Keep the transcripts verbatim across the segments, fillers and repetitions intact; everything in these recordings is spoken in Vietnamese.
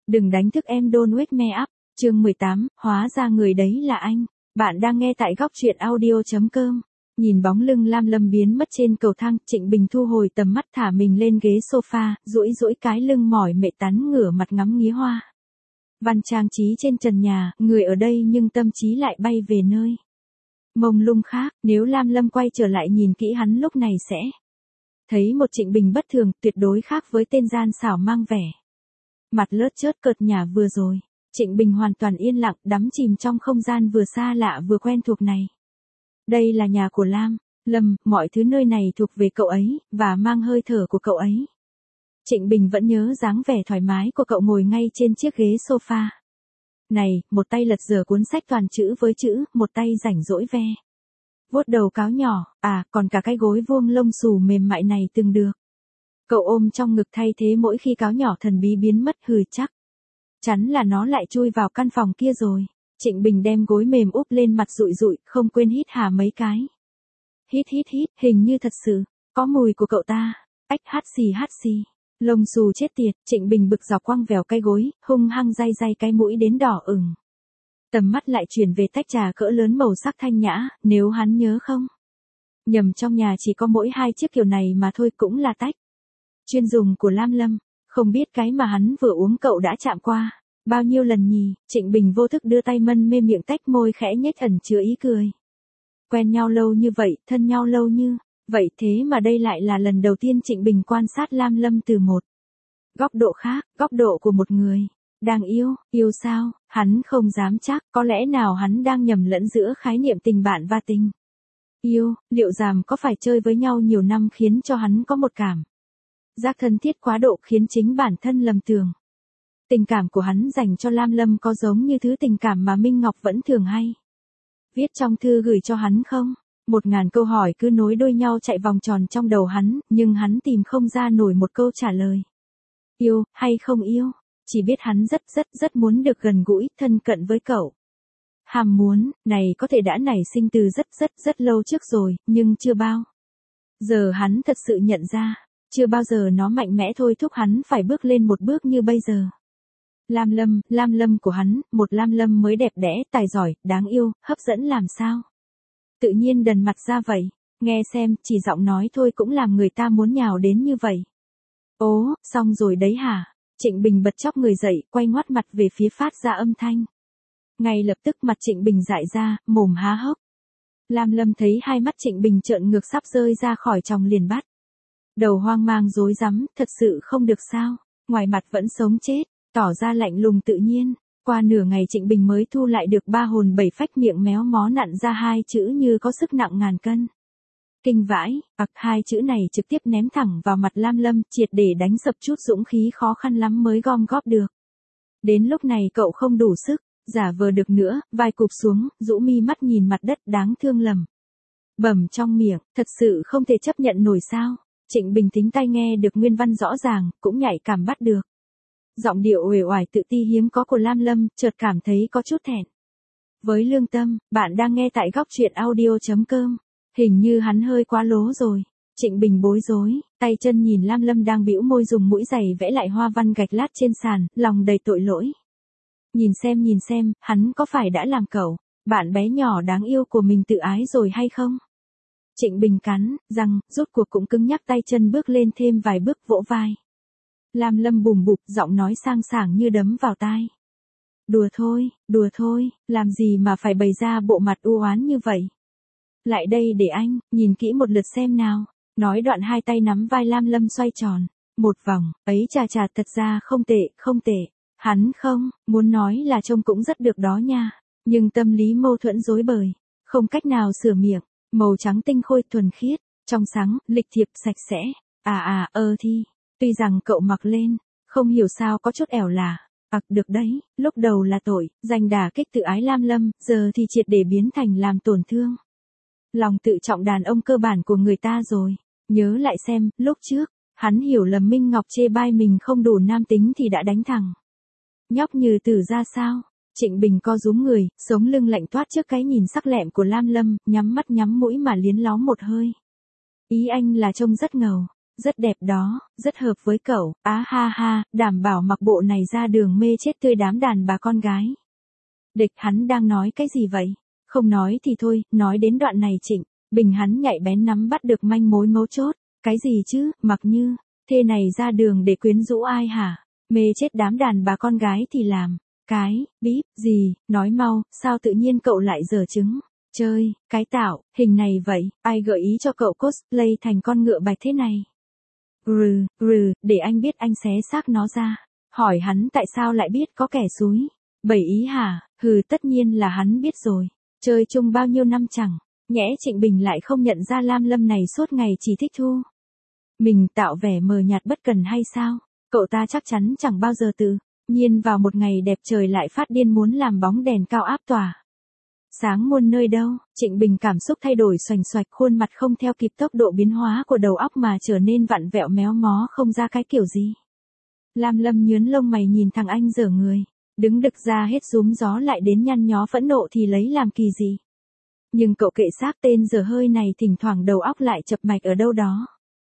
Đừng đánh thức em, don't wake me up. Chương mười tám, hóa ra người đấy là anh. Bạn đang nghe tại góc truyện audio chấm com. Nhìn bóng lưng Lam Lâm biến mất trên cầu thang, Trịnh Bình thu hồi tầm mắt, thả mình lên ghế sofa, duỗi duỗi cái lưng mỏi mệt, tắn ngửa mặt ngắm nghía hoa văn trang trí trên trần nhà, người ở đây nhưng tâm trí lại bay về nơi mông lung khác. Nếu Lam Lâm quay trở lại nhìn kỹ hắn lúc này sẽ thấy một Trịnh Bình bất thường, tuyệt đối khác với tên gian xảo mang vẻ mặt lướt chớt cợt nhả vừa rồi. Trịnh Bình hoàn toàn yên lặng, đắm chìm trong không gian vừa xa lạ vừa quen thuộc này. Đây là nhà của Lam Lâm, mọi thứ nơi này thuộc về cậu ấy, và mang hơi thở của cậu ấy. Trịnh Bình vẫn nhớ dáng vẻ thoải mái của cậu ngồi ngay trên chiếc ghế sofa này, một tay lật dở cuốn sách toàn chữ với chữ, một tay rảnh rỗi ve vuốt đầu cáo nhỏ, à, còn cả cái gối vuông lông xù mềm mại này từng được cậu ôm trong ngực thay thế mỗi khi cáo nhỏ thần bí biến mất. Hừ, chắc chắn là nó lại chui vào căn phòng kia rồi. Trịnh Bình đem gối mềm úp lên mặt rụi rụi, không quên hít hà mấy cái. Hít hít hít, hình như thật sự có mùi của cậu ta. Ách, hắt xì hắt xì. Lông xù chết tiệt. Trịnh Bình bực dọc quăng vèo cái gối, hung hăng day day cái mũi đến đỏ ửng. Tầm mắt lại chuyển về tách trà cỡ lớn màu sắc thanh nhã, nếu hắn nhớ không nhầm trong nhà chỉ có mỗi hai chiếc kiểu này mà thôi, cũng là tách chuyên dùng của Lam Lâm. Không biết cái mà hắn vừa uống cậu đã chạm qua bao nhiêu lần nhỉ? Trịnh Bình vô thức đưa tay mân mê miệng, tách môi khẽ nhếch ẩn chứa ý cười. Quen nhau lâu như vậy, thân nhau lâu như vậy, thế mà đây lại là lần đầu tiên Trịnh Bình quan sát Lam Lâm từ một góc độ khác, góc độ của một người đang yêu. Yêu sao? Hắn không dám chắc, có lẽ nào hắn đang nhầm lẫn giữa khái niệm tình bạn và tình yêu. Liệu rằng có phải chơi với nhau nhiều năm khiến cho hắn có một cảm giác thân thiết quá độ, khiến chính bản thân lầm tưởng tình cảm của hắn dành cho Lam Lâm có giống như thứ tình cảm mà Minh Ngọc vẫn thường hay viết trong thư gửi cho hắn không? Một ngàn câu hỏi cứ nối đuôi nhau chạy vòng tròn trong đầu hắn, nhưng hắn tìm không ra nổi một câu trả lời. Yêu, hay không yêu? Chỉ biết hắn rất rất rất muốn được gần gũi, thân cận với cậu. Ham muốn này có thể đã nảy sinh từ rất rất rất lâu trước rồi, nhưng chưa bao giờ hắn thật sự nhận ra. Chưa bao giờ nó mạnh mẽ thôi thúc hắn phải bước lên một bước như bây giờ. Lam Lâm, Lam Lâm của hắn, một Lam Lâm mới đẹp đẽ, tài giỏi, đáng yêu, hấp dẫn làm sao? Tự nhiên đần mặt ra vậy. Nghe xem, chỉ giọng nói thôi cũng làm người ta muốn nhào đến như vậy. Ố, xong rồi đấy hả? Trịnh Bình bật chóc người dậy, quay ngoắt mặt về phía phát ra âm thanh. Ngay lập tức mặt Trịnh Bình dại ra, mồm há hốc. Lam Lâm thấy hai mắt Trịnh Bình trợn ngược sắp rơi ra khỏi tròng liền bắt đầu hoang mang rối rắm, thật sự không được sao? Ngoài mặt vẫn sống chết, tỏ ra lạnh lùng tự nhiên. Qua nửa ngày Trịnh Bình mới thu lại được ba hồn bảy phách, miệng méo mó nặn ra hai chữ như có sức nặng ngàn cân. Kinh vãi, ặc, hai chữ này trực tiếp ném thẳng vào mặt Lam Lâm, triệt để đánh sập chút dũng khí khó khăn lắm mới gom góp được. Đến lúc này cậu không đủ sức giả vờ được nữa, vai cụp xuống, rũ mi mắt nhìn mặt đất, đáng thương lầm bẩm trong miệng, thật sự không thể chấp nhận nổi sao? Trịnh Bình thính tai nghe được nguyên văn rõ ràng, cũng nhạy cảm bắt được giọng điệu uể oải tự ti hiếm có của Lam Lâm, chợt cảm thấy có chút thẹn với lương tâm. Bạn đang nghe tại góc truyện audio chấm com. Hình như hắn hơi quá lố rồi. Trịnh Bình bối rối, tay chân nhìn Lam Lâm đang bĩu môi dùng mũi giày vẽ lại hoa văn gạch lát trên sàn, lòng đầy tội lỗi. Nhìn xem nhìn xem, hắn có phải đã làm cậu bạn bé nhỏ đáng yêu của mình tự ái rồi hay không? Trịnh Bình cắn răng, rốt cuộc cũng cứng nhắc, tay chân bước lên thêm vài bước, vỗ vai Lam Lâm bùm bụp, giọng nói sang sảng như đấm vào tai. Đùa thôi, đùa thôi, làm gì mà phải bày ra bộ mặt u oán như vậy? Lại đây để anh nhìn kỹ một lượt xem nào. Nói đoạn hai tay nắm vai Lam Lâm xoay tròn một vòng. Ấy chà chà, thật ra không tệ, không tệ. Hắn không muốn nói là trông cũng rất được đó nha, nhưng tâm lý mâu thuẫn rối bời, không cách nào sửa miệng. Màu trắng tinh khôi, thuần khiết, trong sáng, lịch thiệp, sạch sẽ. À à, ơ thi. Tuy rằng cậu mặc lên, không hiểu sao có chút ẻo lả. Ặc, được đấy, lúc đầu là tội, giành đả kích tự ái Lam Lâm, giờ thì triệt để biến thành làm tổn thương lòng tự trọng đàn ông cơ bản của người ta rồi. Nhớ lại xem, lúc trước, hắn hiểu lầm Minh Ngọc chê bai mình không đủ nam tính thì đã đánh thẳng nhóc Như Tử ra sao? Trịnh Bình co rúm người, sống lưng lạnh toát trước cái nhìn sắc lẹm của Lam Lâm, nhắm mắt nhắm mũi mà liến ló một hơi. Ý anh là trông rất ngầu, rất đẹp đó, rất hợp với cậu, á ha ha, đảm bảo mặc bộ này ra đường mê chết tươi đám đàn bà con gái. Địch, hắn đang nói cái gì vậy? Không nói thì thôi, nói đến đoạn này Trịnh Bình hắn nhạy bén nắm bắt được manh mối mấu chốt. Cái gì chứ, mặc như, thế này ra đường để quyến rũ ai hả? Mê chết đám đàn bà con gái thì làm, cái, bíp, gì, nói mau, sao tự nhiên cậu lại giở trứng? Chơi, cái tạo, hình này vậy, ai gợi ý cho cậu cosplay thành con ngựa bạch thế này? Rừ, rừ, để anh biết anh xé xác nó ra. Hỏi hắn tại sao lại biết có kẻ xúi. Bày ý hả? Hừ, tất nhiên là hắn biết rồi. Chơi chung bao nhiêu năm chẳng. Nhẽ Trịnh Bình lại không nhận ra Lam Lâm này suốt ngày chỉ thích thu mình tạo vẻ mờ nhạt bất cần hay sao? Cậu ta chắc chắn chẳng bao giờ tự nhiên vào một ngày đẹp trời lại phát điên muốn làm bóng đèn cao áp tỏa sáng muôn nơi đâu. Trịnh Bình cảm xúc thay đổi xoành xoạch, khuôn mặt không theo kịp tốc độ biến hóa của đầu óc mà trở nên vặn vẹo méo mó không ra cái kiểu gì. Lam Lâm nhướng lông mày nhìn thằng anh dở người, đứng đực ra hết rúm gió lại đến nhăn nhó phẫn nộ thì lấy làm kỳ gì. Nhưng cậu kệ xác tên dở hơi này, thỉnh thoảng đầu óc lại chập mạch ở đâu đó.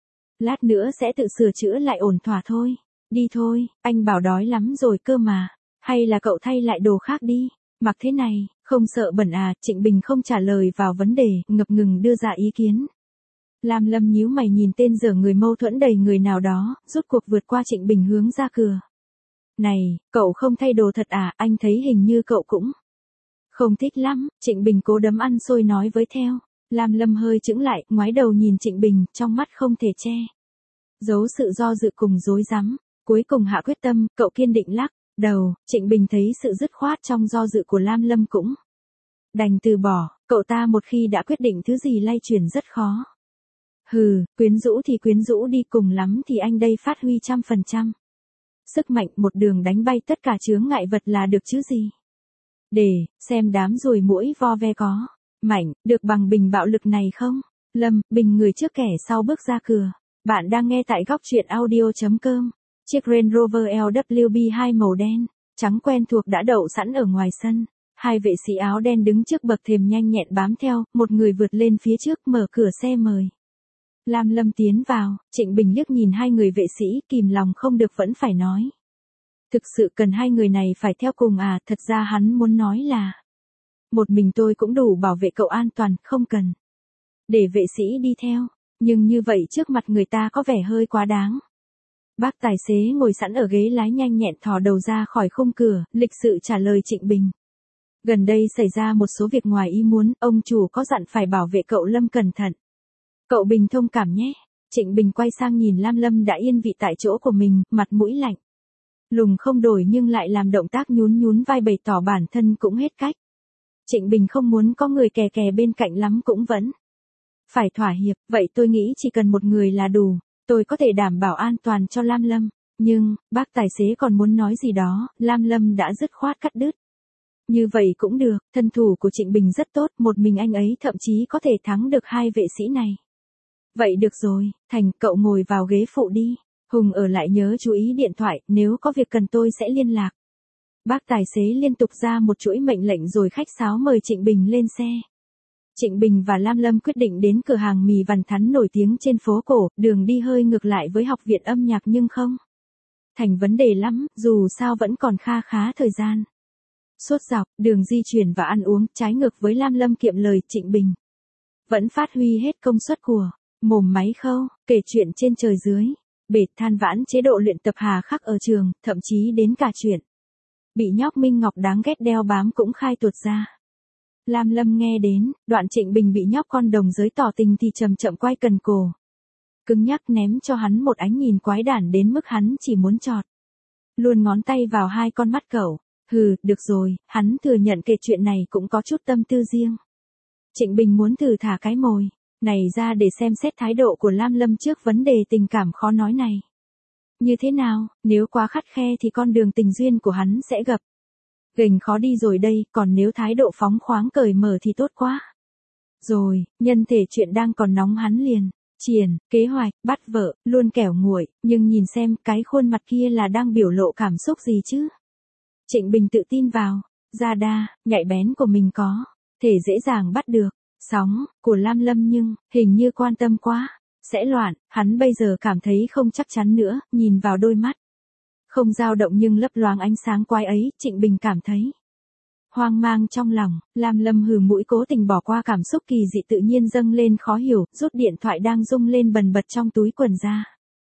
Lát nữa sẽ tự sửa chữa lại ổn thỏa thôi. Đi thôi, anh bảo đói lắm rồi cơ mà. Hay là cậu thay lại đồ khác đi. Mặc thế này, không sợ bẩn à? Trịnh Bình không trả lời vào vấn đề, ngập ngừng đưa ra ý kiến. Lam Lâm nhíu mày nhìn tên dở người mâu thuẫn đầy người nào đó, rút cuộc vượt qua Trịnh Bình hướng ra cửa. Này, cậu không thay đồ thật à? Anh thấy hình như cậu cũng không thích lắm. Trịnh Bình cố đấm ăn xôi nói với theo. Lam Lâm hơi chững lại, ngoái đầu nhìn Trịnh Bình, trong mắt không thể che giấu sự do dự cùng rối rắm. Cuối cùng hạ quyết tâm, cậu kiên định lắc đầu. Trịnh Bình thấy sự dứt khoát trong do dự của Lam Lâm cũng đành từ bỏ. Cậu ta một khi đã quyết định thứ gì lay chuyển rất khó. Hừ, quyến rũ thì quyến rũ đi, cùng lắm thì anh đây phát huy trăm phần trăm sức mạnh, một đường đánh bay tất cả chướng ngại vật là được chứ gì. Để xem đám ruồi muỗi vo ve có mạnh được bằng Bình bạo lực này không. Lâm Bình người trước kẻ sau bước ra cửa. Bạn đang nghe tại góc truyện audio chấm com. Chiếc Range Rover L W B hai màu đen trắng quen thuộc đã đậu sẵn ở ngoài sân. Hai vệ sĩ áo đen đứng trước bậc thềm nhanh nhẹn bám theo, một người vượt lên phía trước mở cửa xe mời Lam Lâm tiến vào. Trịnh Bình liếc nhìn hai người vệ sĩ, kìm lòng không được vẫn phải nói. Thực sự cần hai người này phải theo cùng à? Thật ra hắn muốn nói là một mình tôi cũng đủ bảo vệ cậu an toàn, không cần để vệ sĩ đi theo. Nhưng như vậy trước mặt người ta có vẻ hơi quá đáng. Bác tài xế ngồi sẵn ở ghế lái nhanh nhẹn thò đầu ra khỏi khung cửa, lịch sự trả lời Trịnh Bình. Gần đây xảy ra một số việc ngoài ý muốn, ông chủ có dặn phải bảo vệ cậu Lâm cẩn thận. Cậu Bình thông cảm nhé. Trịnh Bình quay sang nhìn Lam Lâm đã yên vị tại chỗ của mình, mặt mũi lạnh lùng không đổi nhưng lại làm động tác nhún nhún vai bày tỏ bản thân cũng hết cách. Trịnh Bình không muốn có người kè kè bên cạnh lắm cũng vẫn phải thỏa hiệp. Vậy tôi nghĩ chỉ cần một người là đủ, tôi có thể đảm bảo an toàn cho Lam Lâm. Nhưng, bác tài xế còn muốn nói gì đó, Lam Lâm đã dứt khoát cắt đứt. Như vậy cũng được, thân thủ của Trịnh Bình rất tốt, một mình anh ấy thậm chí có thể thắng được hai vệ sĩ này. Vậy được rồi, Thành, cậu ngồi vào ghế phụ đi. Hùng ở lại nhớ chú ý điện thoại, nếu có việc cần tôi sẽ liên lạc. Bác tài xế liên tục ra một chuỗi mệnh lệnh rồi khách sáo mời Trịnh Bình lên xe. Trịnh Bình và Lam Lâm quyết định đến cửa hàng mì Vằn Thắn nổi tiếng trên phố cổ, đường đi hơi ngược lại với học viện âm nhạc nhưng không thành vấn đề lắm, dù sao vẫn còn kha khá thời gian. Suốt dọc, đường di chuyển và ăn uống, trái ngược với Lam Lâm kiệm lời, Trịnh Bình vẫn phát huy hết công suất của mồm máy khâu, kể chuyện trên trời dưới, bệt than vãn chế độ luyện tập hà khắc ở trường, thậm chí đến cả chuyện bị nhóc Minh Ngọc đáng ghét đeo bám cũng khai tuột ra. Lam Lâm nghe đến đoạn Trịnh Bình bị nhóc con đồng giới tỏ tình thì chậm chậm quay cần cổ, cứng nhắc ném cho hắn một ánh nhìn quái đản đến mức hắn chỉ muốn chọt luôn ngón tay vào hai con mắt cậu. Hừ, được rồi, hắn thừa nhận kể chuyện này cũng có chút tâm tư riêng. Trịnh Bình muốn thử thả cái mồi này ra để xem xét thái độ của Lam Lâm trước vấn đề tình cảm khó nói này. Như thế nào, nếu quá khắt khe thì con đường tình duyên của hắn sẽ gập ghềnh khó đi rồi đây, còn nếu thái độ phóng khoáng cởi mở thì tốt quá. Rồi, nhân thể chuyện đang còn nóng hắn liền triển kế hoạch bắt vợ, luôn kẻo nguội, nhưng nhìn xem cái khuôn mặt kia là đang biểu lộ cảm xúc gì chứ. Trịnh Bình tự tin vào da đa nhạy bén của mình có thể dễ dàng bắt được sóng của Lam Lâm, nhưng hình như quan tâm quá sẽ loạn, hắn bây giờ cảm thấy không chắc chắn nữa, nhìn vào đôi mắt. Không dao động nhưng lấp loáng ánh sáng quái ấy, Trịnh Bình cảm thấy hoang mang trong lòng. Lam Lâm hừ mũi cố tình bỏ qua cảm xúc kỳ dị tự nhiên dâng lên khó hiểu, rút điện thoại đang rung lên bần bật trong túi quần ra.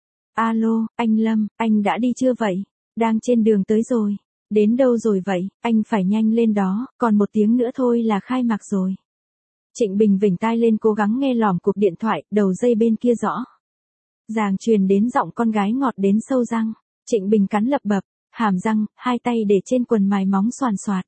Alo, anh Lâm, anh đã đi chưa vậy? Đang trên đường tới rồi. Đến đâu rồi vậy? Anh phải nhanh lên đó, còn một tiếng nữa thôi là khai mạc rồi. Trịnh Bình vểnh tai lên cố gắng nghe lỏm cuộc điện thoại, đầu dây bên kia rõ ràng truyền đến giọng con gái ngọt đến sâu răng. Trịnh Bình cắn lập bập, hàm răng, hai tay để trên quần mài móng xoàn xoạt.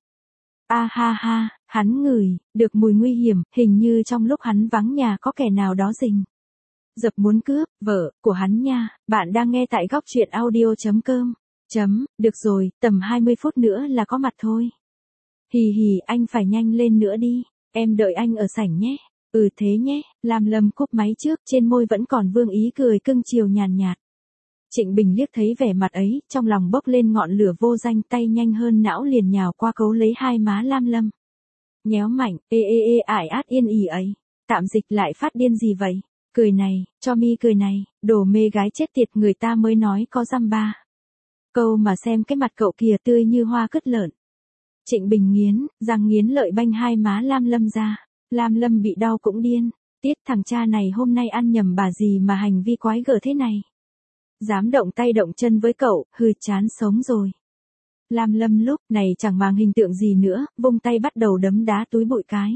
A ha ha, hắn ngửi được mùi nguy hiểm, hình như trong lúc hắn vắng nhà có kẻ nào đó rình rập muốn cướp vợ của hắn nha. Bạn đang nghe tại góc truyện audio chấm com. Chấm, được rồi, tầm hai mươi phút nữa là có mặt thôi. Hì hì, anh phải nhanh lên nữa đi, em đợi anh ở sảnh nhé. Ừ thế nhé. Lam Lâm cúp máy trước, trên môi vẫn còn vương ý cười cưng chiều nhàn nhạt. Trịnh Bình liếc thấy vẻ mặt ấy, trong lòng bốc lên ngọn lửa vô danh, tay nhanh hơn não liền nhào qua cấu lấy hai má Lam Lâm. Nhéo mạnh, ê ê ê ải át yên ỉ ấy. Tạm dịch lại phát điên gì vậy? Cười này, cho mi cười này, đồ mê gái chết tiệt, người ta mới nói có dăm ba câu mà xem cái mặt cậu kìa tươi như hoa cứt lợn. Trịnh Bình nghiến, răng nghiến lợi banh hai má Lam Lâm ra. Lam Lâm bị đau cũng điên. Tiết thằng cha này hôm nay ăn nhầm bà gì mà hành vi quái gở thế này. Dám động tay động chân với cậu, hừ chán sống rồi. Lam Lâm lúc này chẳng màng hình tượng gì nữa, vung tay bắt đầu đấm đá túi bụi cái.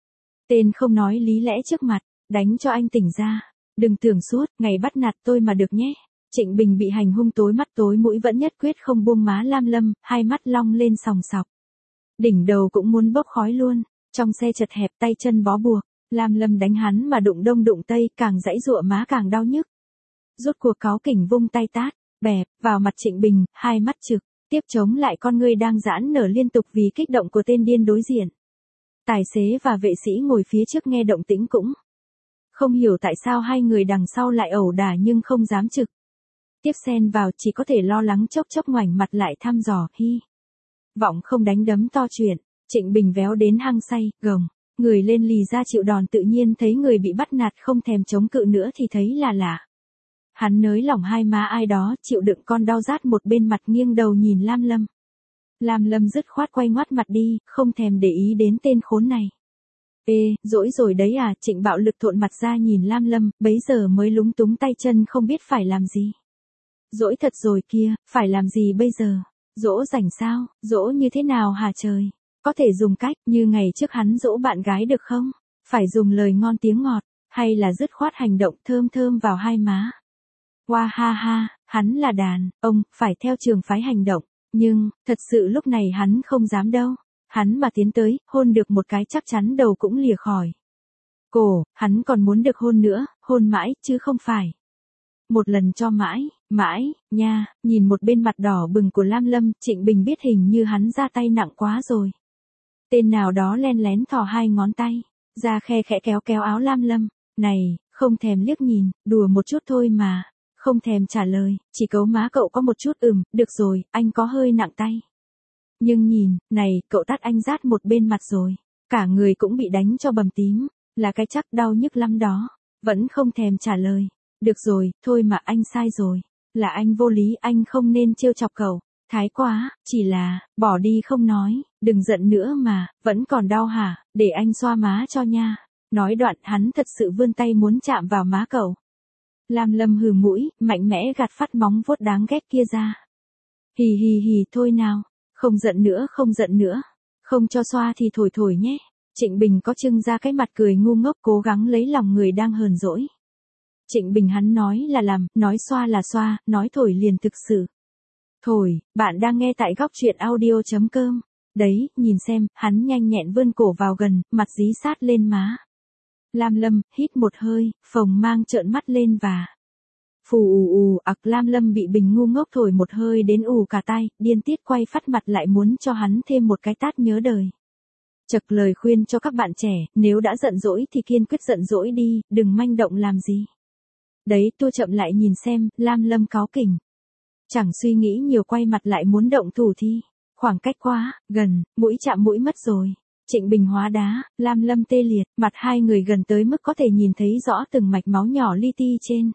Tên không nói lý lẽ trước mặt, đánh cho anh tỉnh ra. Đừng tưởng suốt, ngày bắt nạt tôi mà được nhé. Trịnh Bình bị hành hung tối mắt tối mũi vẫn nhất quyết không buông má Lam Lâm, hai mắt long lên sòng sọc. Đỉnh đầu cũng muốn bốc khói luôn, trong xe chật hẹp tay chân bó buộc, Lam Lâm đánh hắn mà đụng đông đụng tây, càng giãy giụa má càng đau nhức. Rút cuộc cáu kỉnh vung tay tát, bẹp, vào mặt Trịnh Bình, hai mắt trực, tiếp chống lại con ngươi đang giãn nở liên tục vì kích động của tên điên đối diện. Tài xế và vệ sĩ ngồi phía trước nghe động tĩnh cũng không hiểu tại sao hai người đằng sau lại ẩu đả nhưng không dám trực tiếp xen vào, chỉ có thể lo lắng chốc chốc ngoảnh mặt lại thăm dò, hy vọng không đánh đấm to chuyện. Trịnh Bình véo đến hăng say, gồng người lên lì ra chịu đòn, tự nhiên thấy người bị bắt nạt không thèm chống cự nữa thì thấy là lạ. Hắn nới lỏng hai má ai đó, chịu đựng con đau rát một bên mặt, nghiêng đầu nhìn Lam Lâm. Lam Lâm dứt khoát quay ngoắt mặt đi, không thèm để ý đến tên khốn này. Ê, dỗi rồi đấy à? Trịnh bạo lực thuộn mặt ra nhìn Lam Lâm, bấy giờ mới lúng túng tay chân không biết phải làm gì. Dỗi thật rồi kia, phải làm gì bây giờ? Dỗ rảnh sao? Dỗ như thế nào hả trời? Có thể dùng cách như ngày trước hắn dỗ bạn gái được không? Phải dùng lời ngon tiếng ngọt, hay là dứt khoát hành động thơm thơm vào hai má? Hoa ha ha, hắn là đàn ông, phải theo trường phái hành động, nhưng, thật sự lúc này hắn không dám đâu. Hắn mà tiến tới, hôn được một cái chắc chắn đầu cũng lìa khỏi cổ, hắn còn muốn được hôn nữa, hôn mãi, chứ không phải một lần cho mãi, mãi, nha. Nhìn một bên mặt đỏ bừng của Lam Lâm, Trịnh Bình biết hình như hắn ra tay nặng quá rồi. Tên nào đó len lén thò hai ngón tay ra khe khẽ kéo kéo áo Lam Lâm, này, không thèm liếc nhìn, đùa một chút thôi mà. Không thèm trả lời, chỉ cấu má cậu có một chút, ừm, được rồi, anh có hơi nặng tay. Nhưng nhìn, này, cậu tát anh rát một bên mặt rồi, cả người cũng bị đánh cho bầm tím, là cái chắc đau nhức lắm đó. Vẫn không thèm trả lời. Được rồi, thôi mà anh sai rồi. Là anh vô lý, anh không nên trêu chọc cậu. Thái quá, chỉ là, bỏ đi không nói, đừng giận nữa mà, vẫn còn đau hả, để anh xoa má cho nha. Nói đoạn hắn thật sự vươn tay muốn chạm vào má cậu. Lam Lâm hừ mũi, mạnh mẽ gạt phát móng vuốt đáng ghét kia ra. Hì hì hì, thôi nào, không giận nữa, không giận nữa, không cho xoa thì thổi thổi nhé. Trịnh Bình có trưng ra cái mặt cười ngu ngốc cố gắng lấy lòng người đang hờn dỗi. Trịnh Bình hắn nói là làm, nói xoa là xoa, nói thổi liền thực sự thổi. Bạn đang nghe tại góc truyện audio chấm com. Đấy, nhìn xem, hắn nhanh nhẹn vươn cổ vào gần, mặt dí sát lên má Lam Lâm, hít một hơi, phồng mang trợn mắt lên và phù ù ù ặc. Lam Lâm bị Bình ngu ngốc thổi một hơi đến ù cả tai, điên tiết quay phát mặt lại muốn cho hắn thêm một cái tát nhớ đời. Chật lời khuyên cho các bạn trẻ, nếu đã giận dỗi thì kiên quyết giận dỗi đi, đừng manh động làm gì. Đấy, tua chậm lại nhìn xem, Lam Lâm cáu kỉnh. Chẳng suy nghĩ nhiều quay mặt lại muốn động thủ thì, khoảng cách quá gần, mũi chạm mũi mất rồi. Trịnh Bình hóa đá, Lam Lâm tê liệt, mặt hai người gần tới mức có thể nhìn thấy rõ từng mạch máu nhỏ li ti trên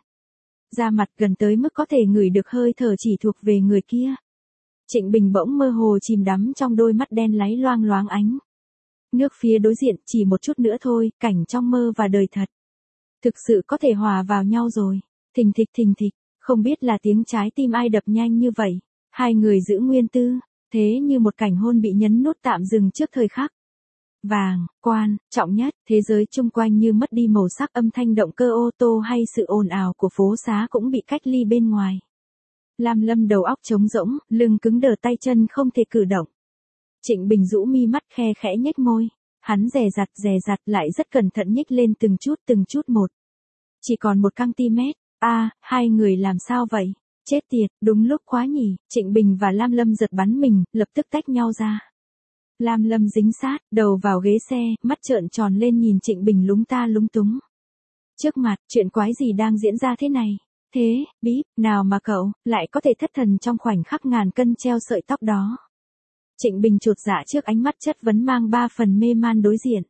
da mặt, gần tới mức có thể ngửi được hơi thở chỉ thuộc về người kia. Trịnh Bình bỗng mơ hồ chìm đắm trong đôi mắt đen láy loang loáng ánh nước phía đối diện, chỉ một chút nữa thôi, cảnh trong mơ và đời thật thực sự có thể hòa vào nhau rồi. Thình thịch thình thịch, không biết là tiếng trái tim ai đập nhanh như vậy. Hai người giữ nguyên tư, thế như một cảnh hôn bị nhấn nút tạm dừng trước thời khắc vàng, quan trọng nhất, thế giới chung quanh như mất đi màu sắc, âm thanh động cơ ô tô hay sự ồn ào của phố xá cũng bị cách ly bên ngoài. Lam Lâm đầu óc trống rỗng, lưng cứng đờ, tay chân không thể cử động. Trịnh Bình rũ mi mắt, khe khẽ nhếch môi, hắn dè dặt dè dặt lại rất cẩn thận nhích lên từng chút từng chút một. Chỉ còn một căng-ti-mét. A, à, hai người làm sao vậy? Chết tiệt, đúng lúc quá nhỉ. Trịnh Bình và Lam Lâm giật bắn mình, lập tức tách nhau ra. Lam Lâm dính sát, đầu vào ghế xe, mắt trợn tròn lên nhìn Trịnh Bình lúng ta lúng túng. Trước mặt, chuyện quái gì đang diễn ra thế này? Thế, bíp, nào mà cậu, lại có thể thất thần trong khoảnh khắc ngàn cân treo sợi tóc đó. Trịnh Bình chột dạ trước ánh mắt chất vấn mang ba phần mê man đối diện.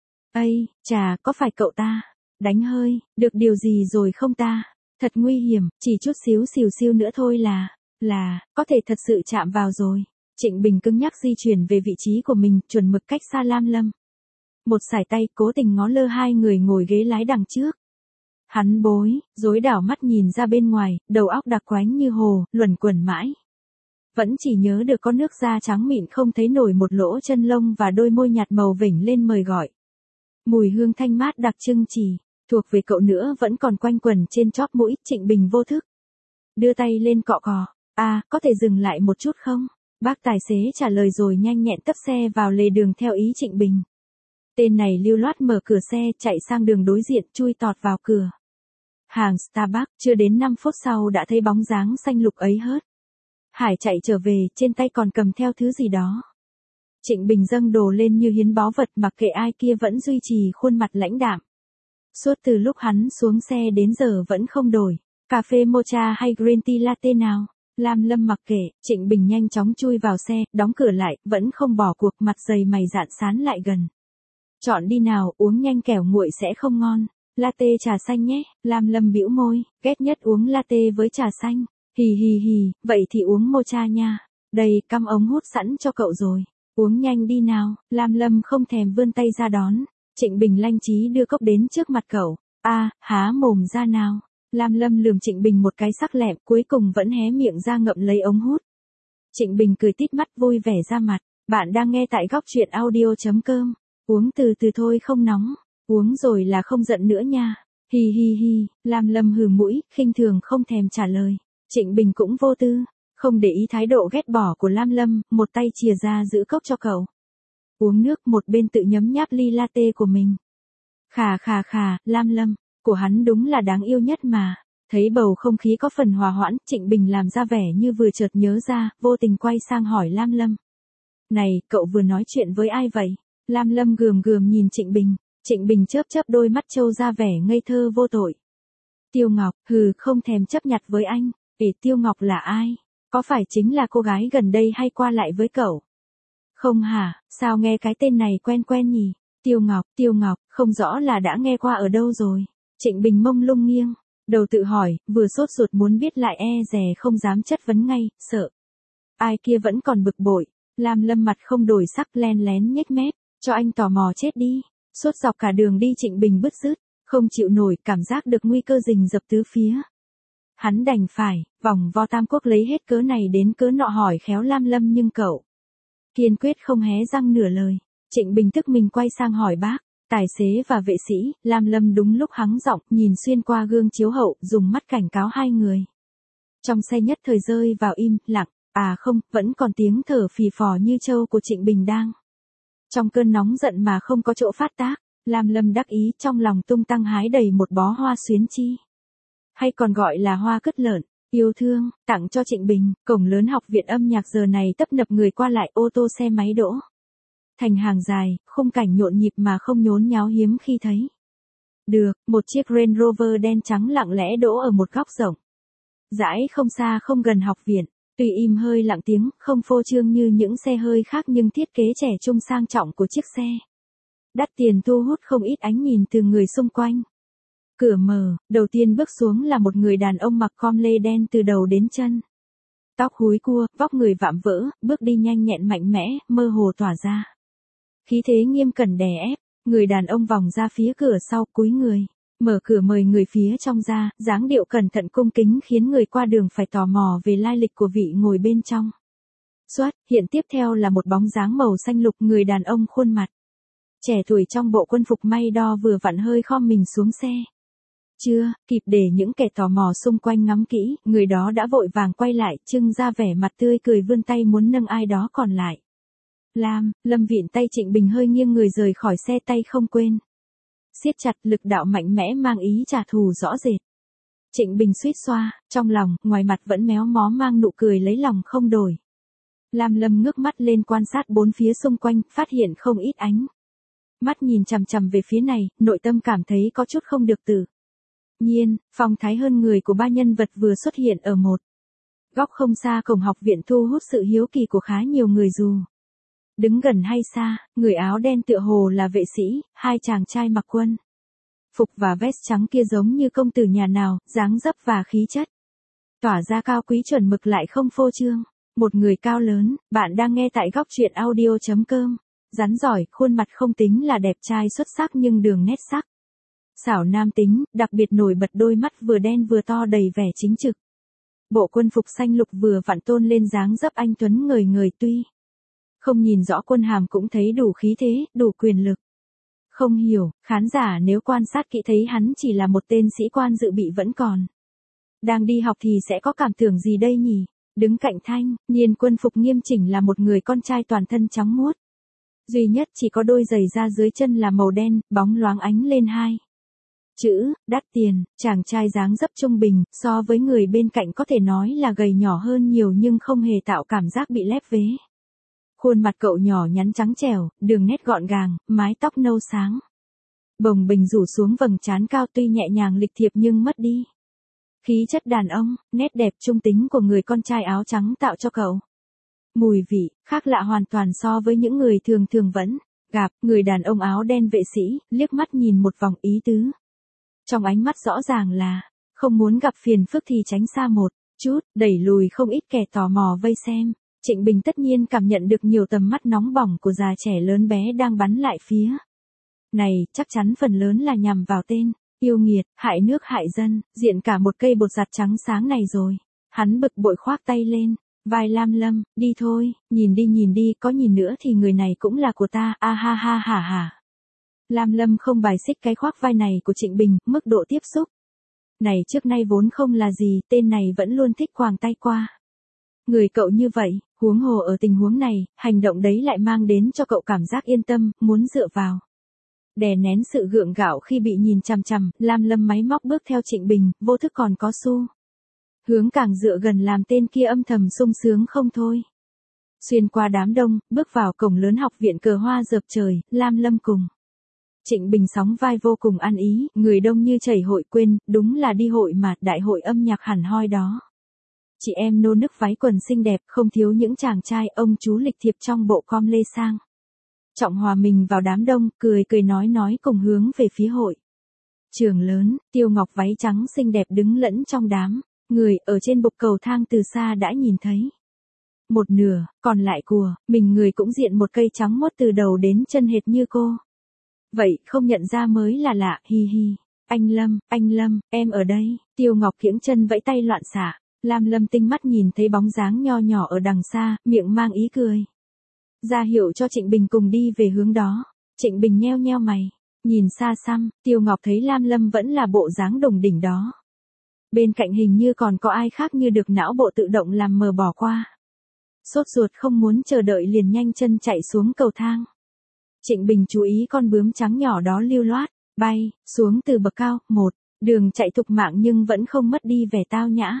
Ây, chà, có phải cậu ta? Đánh hơi, được điều gì rồi không ta? Thật nguy hiểm, chỉ chút xíu xìu xiu nữa thôi là, là, có thể thật sự chạm vào rồi. Trịnh Bình cứng nhắc di chuyển về vị trí của mình, chuẩn mực cách xa Lam Lâm. Một sải tay cố tình ngó lơ hai người ngồi ghế lái đằng trước. Hắn bối, rối đảo mắt nhìn ra bên ngoài, đầu óc đặc quánh như hồ, luẩn quẩn mãi. Vẫn chỉ nhớ được có nước da trắng mịn không thấy nổi một lỗ chân lông và đôi môi nhạt màu vểnh lên mời gọi. Mùi hương thanh mát đặc trưng chỉ thuộc về cậu nữa vẫn còn quanh quẩn trên chóp mũi. Trịnh Bình vô thức đưa tay lên cọ cọ. À, có thể dừng lại một chút không? Bác tài xế trả lời rồi nhanh nhẹn tấp xe vào lề đường theo ý Trịnh Bình. Tên này lưu loát mở cửa xe, chạy sang đường đối diện, chui tọt vào cửa hàng Starbucks. Chưa đến năm phút sau đã thấy bóng dáng xanh lục ấy hớt hải chạy trở về, trên tay còn cầm theo thứ gì đó. Trịnh Bình dâng đồ lên như hiến báu vật, mặc kệ ai kia vẫn duy trì khuôn mặt lãnh đạm. Suốt từ lúc hắn xuống xe đến giờ vẫn không đổi cà phê mocha hay green tea latte nào. Lam Lâm mặc kệ, Trịnh Bình nhanh chóng chui vào xe, đóng cửa lại, vẫn không bỏ cuộc, mặt dày mày dạn sán lại gần. Chọn đi nào, uống nhanh kẻo nguội sẽ không ngon. Latte trà xanh nhé. Lam Lâm bĩu môi, ghét nhất uống latte với trà xanh. Hì hì hì, vậy thì uống mocha nha. Đây, cắm ống hút sẵn cho cậu rồi. Uống nhanh đi nào. Lam Lâm không thèm vươn tay ra đón. Trịnh Bình lanh trí đưa cốc đến trước mặt cậu. A, à, há mồm ra nào. Lam Lâm lườm Trịnh Bình một cái sắc lẹm, cuối cùng vẫn hé miệng ra ngậm lấy ống hút. Trịnh Bình cười tít mắt vui vẻ ra mặt. Bạn đang nghe tại góc truyện audio chấm com. Uống từ từ thôi, không nóng. Uống rồi là không giận nữa nha. Hi hi hi. Lam Lâm hừ mũi, khinh thường không thèm trả lời. Trịnh Bình cũng vô tư, không để ý thái độ ghét bỏ của Lam Lâm, một tay chìa ra giữ cốc cho cậu. Uống nước, một bên tự nhấm nháp ly latte của mình. Khà khà khà, Lam Lâm, của hắn đúng là đáng yêu nhất mà. Thấy bầu không khí có phần hòa hoãn, Trịnh Bình làm ra vẻ như vừa chợt nhớ ra, vô tình quay sang hỏi Lam Lâm. Này, cậu vừa nói chuyện với ai vậy? Lam Lâm gườm gườm nhìn Trịnh Bình. Trịnh Bình chớp chớp đôi mắt trâu ra vẻ ngây thơ vô tội. Tiêu Ngọc, hừ, không thèm chấp nhặt với anh. Ê, Tiêu Ngọc là ai? Có phải chính là cô gái gần đây hay qua lại với cậu? Không hả, sao nghe cái tên này quen quen nhỉ? Tiêu Ngọc, Tiêu Ngọc, không rõ là đã nghe qua ở đâu rồi. Trịnh Bình mông lung nghiêng, đầu tự hỏi, vừa sốt ruột muốn biết lại e dè không dám chất vấn ngay, sợ. Ai kia vẫn còn bực bội. Lam Lâm mặt không đổi sắc, len lén nhếch mép, cho anh tò mò chết đi. Suốt dọc cả đường đi Trịnh Bình bứt rứt, không chịu nổi, cảm giác được nguy cơ rình rập tứ phía. Hắn đành phải, vòng vo tam quốc lấy hết cớ này đến cớ nọ hỏi khéo Lam Lâm, nhưng cậu kiên quyết không hé răng nửa lời. Trịnh Bình tức mình quay sang hỏi bác, tài xế và vệ sĩ. Lam Lâm đúng lúc hắng giọng, nhìn xuyên qua gương chiếu hậu, dùng mắt cảnh cáo hai người. Trong xe nhất thời rơi vào im lặng. À không, vẫn còn tiếng thở phì phò như trâu của Trịnh Bình đang trong cơn nóng giận mà không có chỗ phát tác. Lam Lâm đắc ý, trong lòng tung tăng hái đầy một bó hoa xuyến chi, hay còn gọi là hoa cứt lợn, yêu thương, tặng cho Trịnh Bình. Cổng lớn học viện âm nhạc giờ này tấp nập người qua lại, ô tô xe máy đỗ thành hàng dài, khung cảnh nhộn nhịp mà không nhốn nháo hiếm khi thấy. Được, một chiếc Range Rover đen trắng lặng lẽ đỗ ở một góc rộng rãi không xa không gần học viện. Tuy im hơi lặng tiếng, không phô trương như những xe hơi khác nhưng thiết kế trẻ trung sang trọng của chiếc xe đắt tiền thu hút không ít ánh nhìn từ người xung quanh. Cửa mở, đầu tiên bước xuống là một người đàn ông mặc com lê đen từ đầu đến chân. Tóc húi cua, vóc người vạm vỡ, bước đi nhanh nhẹn mạnh mẽ, mơ hồ tỏa ra khí thế nghiêm cẩn đè ép. Người đàn ông vòng ra phía cửa sau, cúi người, mở cửa mời người phía trong ra, dáng điệu cẩn thận cung kính khiến người qua đường phải tò mò về lai lịch của vị ngồi bên trong. Xuất hiện tiếp theo là một bóng dáng màu xanh lục, người đàn ông khuôn mặt trẻ tuổi trong bộ quân phục may đo vừa vặn hơi khom mình xuống xe. Chưa kịp để những kẻ tò mò xung quanh ngắm kỹ, người đó đã vội vàng quay lại, trưng ra vẻ mặt tươi cười vươn tay muốn nâng ai đó còn lại. Lam, Lâm vịn tay Trịnh Bình hơi nghiêng người rời khỏi xe, tay không quên siết chặt, lực đạo mạnh mẽ mang ý trả thù rõ rệt. Trịnh Bình suýt xoa, trong lòng, ngoài mặt vẫn méo mó mang nụ cười lấy lòng không đổi. Lam Lâm ngước mắt lên quan sát bốn phía xung quanh, phát hiện không ít ánh mắt nhìn chằm chằm về phía này, nội tâm cảm thấy có chút không được tự nhiên. Phong thái hơn người của ba nhân vật vừa xuất hiện ở một góc không xa cổng học viện, thu hút sự hiếu kỳ của khá nhiều người dù đứng gần hay xa. Người áo đen tựa hồ là vệ sĩ, hai chàng trai mặc quân phục và vest trắng kia giống như công tử nhà nào, dáng dấp và khí chất tỏa ra cao quý chuẩn mực lại không phô trương. Một người cao lớn, bạn đang nghe tại góc truyện audio chấm com. Rắn giỏi, khuôn mặt không tính là đẹp trai xuất sắc nhưng đường nét sắc xảo nam tính, đặc biệt nổi bật đôi mắt vừa đen vừa to đầy vẻ chính trực. Bộ quân phục xanh lục vừa vặn tôn lên dáng dấp anh tuấn ngời ngời, tuy không nhìn rõ quân hàm cũng thấy đủ khí thế, đủ quyền lực. Không hiểu, khán giả nếu quan sát kỹ thấy hắn chỉ là một tên sĩ quan dự bị vẫn còn đang đi học thì sẽ có cảm tưởng gì đây nhỉ? Đứng cạnh Thanh Niên quân phục nghiêm chỉnh là một người con trai toàn thân trắng muốt. Duy nhất chỉ có đôi giày da dưới chân là màu đen, bóng loáng ánh lên hai chữ, đắt tiền. Chàng trai dáng dấp trung bình, so với người bên cạnh có thể nói là gầy nhỏ hơn nhiều nhưng không hề tạo cảm giác bị lép vế. Khuôn mặt cậu nhỏ nhắn trắng trẻo, đường nét gọn gàng, mái tóc nâu sáng bồng bềnh rủ xuống vầng trán cao, tuy nhẹ nhàng lịch thiệp nhưng mất đi khí chất đàn ông. Nét đẹp trung tính của người con trai áo trắng tạo cho cậu mùi vị khác lạ hoàn toàn so với những người thường thường vẫn gặp. Người đàn ông áo đen vệ sĩ liếc mắt nhìn một vòng, ý tứ trong ánh mắt rõ ràng là không muốn gặp phiền phức thì tránh xa một chút, đẩy lùi không ít kẻ tò mò vây xem. Trịnh Bình tất nhiên cảm nhận được nhiều tầm mắt nóng bỏng của già trẻ lớn bé đang bắn lại phía này, chắc chắn phần lớn là nhằm vào tên yêu nghiệt, hại nước hại dân, diện cả một cây bột giặt trắng sáng này rồi. Hắn bực bội khoác tay lên vai Lam Lâm, đi thôi, nhìn đi nhìn đi, có nhìn nữa thì người này cũng là của ta, a ha ha hả hả. Lam Lâm không bài xích cái khoác vai này của Trịnh Bình, mức độ tiếp xúc này trước nay vốn không là gì, tên này vẫn luôn thích quàng tay qua người cậu như vậy, huống hồ ở tình huống này, hành động đấy lại mang đến cho cậu cảm giác yên tâm, muốn dựa vào. Đè nén sự gượng gạo khi bị nhìn chằm chằm, Lam Lâm máy móc bước theo Trịnh Bình, vô thức còn có xu hướng càng dựa gần làm tên kia âm thầm sung sướng không thôi. Xuyên qua đám đông, bước vào cổng lớn học viện cờ hoa dợp trời, Lam Lâm cùng Trịnh Bình sóng vai vô cùng ăn ý, người đông như chảy hội, quên, đúng là đi hội mà, đại hội âm nhạc hẳn hoi đó. Chị em nô nức váy quần xinh đẹp, không thiếu những chàng trai ông chú lịch thiệp trong bộ com lê sang trọng hòa mình vào đám đông, cười cười nói nói cùng hướng về phía hội trường lớn. Tiêu Ngọc váy trắng xinh đẹp đứng lẫn trong đám người ở trên bục cầu thang, từ xa đã nhìn thấy một nửa, còn lại của mình người cũng diện một cây trắng mốt từ đầu đến chân hệt như cô vậy, không nhận ra mới là lạ, hi hi. Anh Lâm, anh Lâm, em ở đây. Tiêu Ngọc kiễng chân vẫy tay loạn xạ. Lam Lâm tinh mắt nhìn thấy bóng dáng nho nhỏ ở đằng xa, miệng mang ý cười ra hiệu cho Trịnh Bình cùng đi về hướng đó. Trịnh Bình nheo nheo mày, nhìn xa xăm. Tiêu Ngọc thấy Lam Lâm vẫn là bộ dáng đùng đỉnh đó, bên cạnh hình như còn có ai khác, như được não bộ tự động làm mờ bỏ qua. Sốt ruột không muốn chờ đợi liền nhanh chân chạy xuống cầu thang. Trịnh Bình chú ý con bướm trắng nhỏ đó lưu loát bay xuống từ bậc cao, một đường chạy thục mạng nhưng vẫn không mất đi vẻ tao nhã.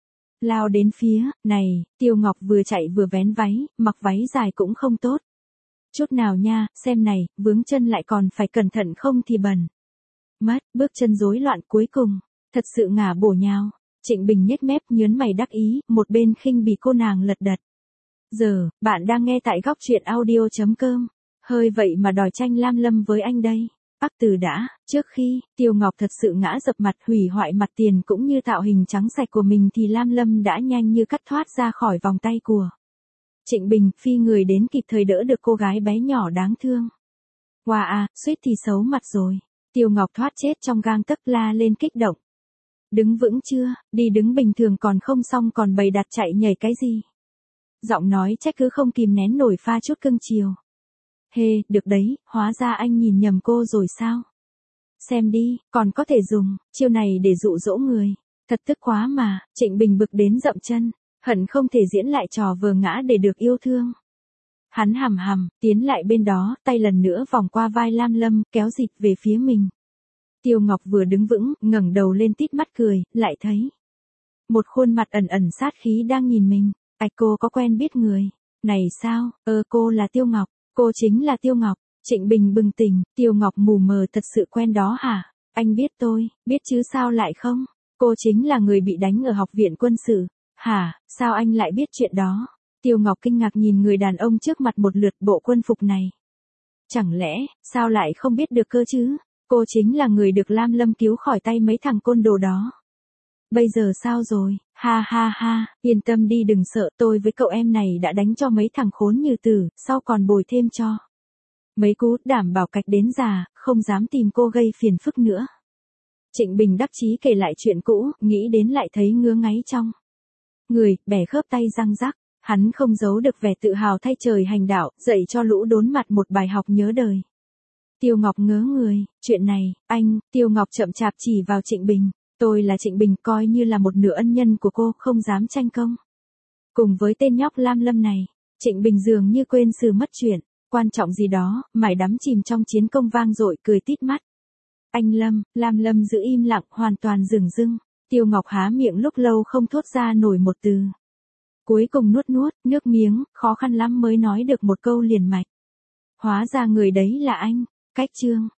Lao đến phía này, Tiêu Ngọc vừa chạy vừa vén váy, mặc váy dài cũng không tốt chút nào nha, xem này, vướng chân lại còn phải cẩn thận không thì bẩn mất. Bước chân rối loạn, cuối cùng thật sự ngả bổ nhào Trịnh Bình nhếch mép nhớn mày đắc ý, một bên khinh bỉ cô nàng lật đật. Giờ, bạn đang nghe tại góc truyện audio.com. Hơi vậy mà đòi tranh Lam Lâm với anh đây. Ác từ đã, trước khi, Tiêu Ngọc thật sự ngã dập mặt hủy hoại mặt tiền cũng như tạo hình trắng sạch của mình thì Lam Lâm đã nhanh như cắt thoát ra khỏi vòng tay của Trịnh Bình, phi người đến kịp thời đỡ được cô gái bé nhỏ đáng thương. Wow à, suýt thì xấu mặt rồi. Tiêu Ngọc thoát chết trong gang tấc la lên kích động. Đứng vững chưa, đi đứng bình thường còn không xong còn bày đặt chạy nhảy cái gì. Giọng nói trách cứ không kìm nén nổi pha chút cưng chiều. Hê, được đấy, hóa ra anh nhìn nhầm cô rồi sao? Xem đi, còn có thể dùng chiêu này để dụ dỗ người. Thật tức quá mà, Trịnh Bình bực đến dậm chân, hận không thể diễn lại trò vừa ngã để được yêu thương. Hắn hầm hầm, tiến lại bên đó, tay lần nữa vòng qua vai Lam Lâm, kéo dịt về phía mình. Tiêu Ngọc vừa đứng vững, ngẩng đầu lên tít mắt cười, lại thấy một khuôn mặt ẩn ẩn sát khí đang nhìn mình. Ạch, cô có quen biết người? Này sao, ơ cô là Tiêu Ngọc, cô chính là Tiêu Ngọc. Trịnh Bình bừng tỉnh, Tiêu Ngọc mù mờ thật sự quen đó hả? Anh biết tôi, biết chứ sao lại không? Cô chính là người bị đánh ở học viện quân sự. Hả, sao anh lại biết chuyện đó? Tiêu Ngọc kinh ngạc nhìn người đàn ông trước mặt một lượt bộ quân phục này. Chẳng lẽ, sao lại không biết được cơ chứ? Cô chính là người được Lam Lâm cứu khỏi tay mấy thằng côn đồ đó. Bây giờ sao rồi? Ha ha ha, yên tâm đi đừng sợ, tôi với cậu em này đã đánh cho mấy thằng khốn như tử, sau còn bồi thêm cho mấy cú, đảm bảo cạch đến già, không dám tìm cô gây phiền phức nữa. Trịnh Bình đắc chí kể lại chuyện cũ, nghĩ đến lại thấy ngứa ngáy trong người, bẻ khớp tay răng rắc. Hắn không giấu được vẻ tự hào thay trời hành đạo, dạy cho lũ đốn mặt một bài học nhớ đời. Tiêu Ngọc ngớ người, chuyện này, anh, Tiêu Ngọc chậm chạp chỉ vào Trịnh Bình. Tôi là Trịnh Bình, coi như là một nửa ân nhân của cô, không dám tranh công. Cùng với tên nhóc Lam Lâm này, Trịnh Bình dường như quên sự mất chuyện, quan trọng gì đó, mải đắm chìm trong chiến công vang dội cười tít mắt. Anh Lâm, Lam Lâm giữ im lặng, hoàn toàn dửng dưng. Tiêu Ngọc há miệng lúc lâu không thốt ra nổi một từ. Cuối cùng nuốt nuốt, nước miếng, khó khăn lắm mới nói được một câu liền mạch. Hóa ra người đấy là anh. Cách chương.